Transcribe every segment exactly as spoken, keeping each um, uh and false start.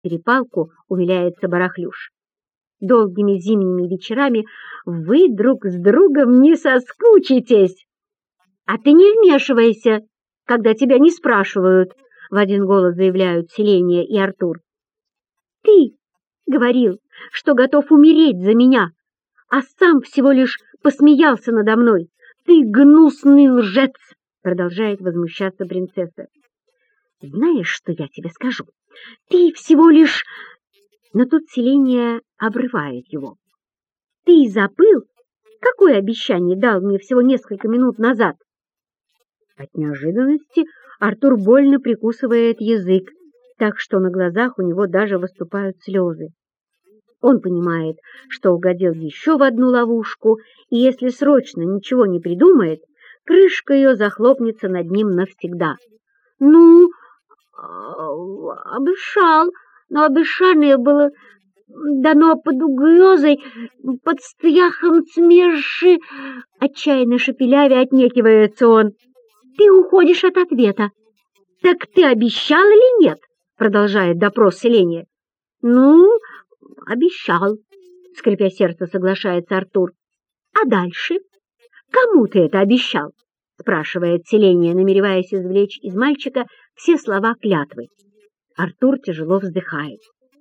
перепалку, умиляется Барахлюш. Долгими зимними вечерами вы друг с другом не соскучитесь. А ты не вмешивайся, когда тебя не спрашивают, в один голос заявляют Селения и Артур. Ты говорил, что готов умереть за меня, а сам всего лишь посмеялся надо мной. Ты гнусный лжец, продолжает возмущаться принцесса. Знаешь, что я тебе скажу? Ты всего лишь... Но тут Селения обрывает его. Ты забыл, какое обещание дал мне всего несколько минут назад? От неожиданности Артур больно прикусывает язык, так что на глазах у него даже выступают слезы. Он понимает, что угодил еще в одну ловушку, и если срочно ничего не придумает, крышка ее захлопнется над ним навсегда. Ну, обещал, но обещание было дано под угрозой, под страхом смерши. Отчаянно шепелявя отнекивается он. Ты уходишь от ответа. Так ты обещал или нет? Продолжает допрос Селения. Ну, обещал, скрипя сердце, соглашается Артур. А дальше? Кому ты это обещал? Спрашивает Селения, намереваясь извлечь из мальчика все слова клятвы. Артур тяжело вздыхает.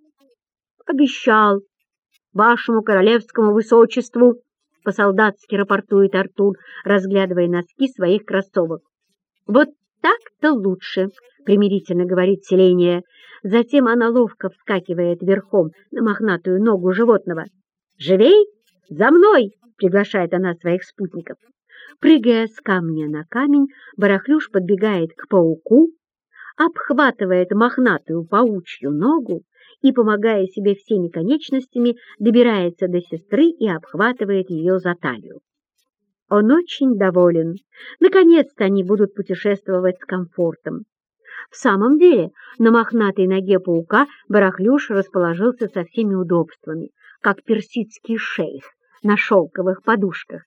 «Обещал вашему королевскому высочеству», — по-солдатски рапортует Артур, разглядывая носки своих кроссовок. «Вот так-то лучше», — примирительно говорит Селения. Затем она ловко вскакивает верхом на мохнатую ногу животного. «Живей! За мной!» — приглашает она своих спутников. Прыгая с камня на камень, Барахлюш подбегает к пауку, обхватывает мохнатую паучью ногу и, помогая себе всеми конечностями, добирается до сестры и обхватывает ее за талию. Он очень доволен. Наконец-то они будут путешествовать с комфортом. В самом деле, на мохнатой ноге паука Барахлюш расположился со всеми удобствами, как персидский шейх на шелковых подушках.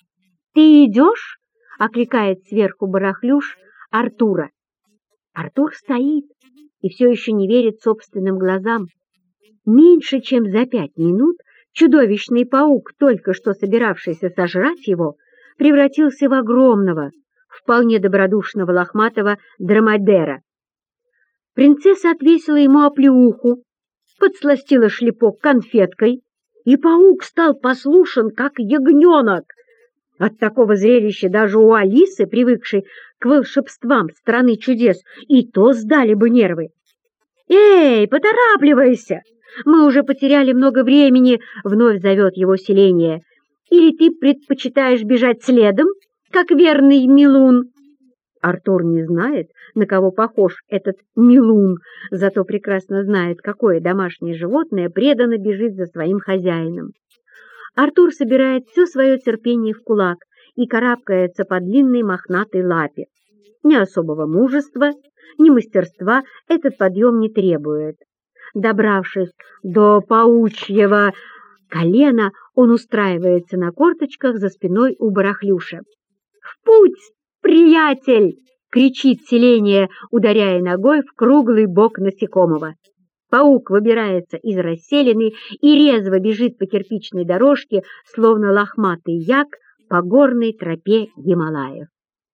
«Ты идешь?» — окликает сверху Барахлюш Артура. Артур стоит и все еще не верит собственным глазам. Меньше чем за пять минут чудовищный паук, только что собиравшийся сожрать его, превратился в огромного, вполне добродушного лохматого дромадера. Принцесса отвесила ему оплеуху, подсластила шлепок конфеткой, и паук стал послушен, как ягненок. От такого зрелища даже у Алисы, привыкшей к волшебствам страны чудес, и то сдали бы нервы. «Эй, поторапливайся! Мы уже потеряли много времени», — вновь зовет его Селения. «Или ты предпочитаешь бежать следом, как верный Милун?» Артур не знает, на кого похож этот Милун, зато прекрасно знает, какое домашнее животное преданно бежит за своим хозяином. Артур собирает все свое терпение в кулак и карабкается по длинной мохнатой лапе. Ни особого мужества, ни мастерства этот подъем не требует. Добравшись до паучьего колена, он устраивается на корточках за спиной у Барахлюша. «В путь, приятель!» — кричит Селения, ударяя ногой в круглый бок насекомого. Паук выбирается из расселины и резво бежит по кирпичной дорожке, словно лохматый як по горной тропе Гималаев.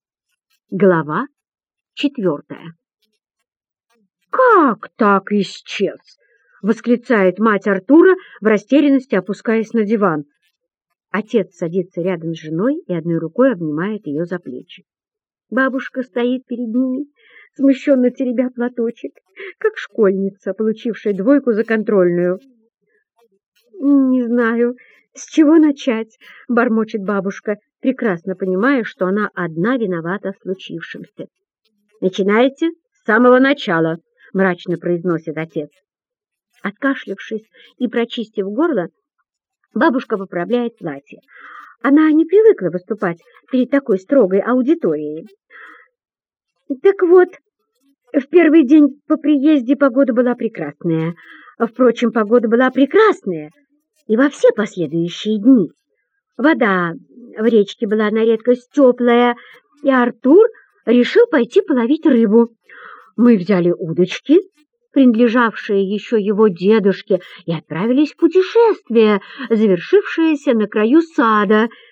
Глава четвертая. «Как так исчез?» — восклицает мать Артура, в растерянности опускаясь на диван. Отец садится рядом с женой и одной рукой обнимает ее за плечи. Бабушка стоит перед ними, смущенно теребя платочек, как школьница, получившая двойку за контрольную. «Не знаю, с чего начать», — бормочет бабушка, прекрасно понимая, что она одна виновата в случившемся. «Начинайте с самого начала», — мрачно произносит отец. Откашлявшись и прочистив горло, бабушка поправляет платье. Она не привыкла выступать перед такой строгой аудиторией. «Так вот, в первый день по приезде погода была прекрасная. Впрочем, погода была прекрасная и во все последующие дни. Вода в речке была на редкость теплая, и Артур решил пойти половить рыбу. Мы взяли удочки принадлежавшее еще его дедушке, и отправились в путешествие, завершившееся на краю сада,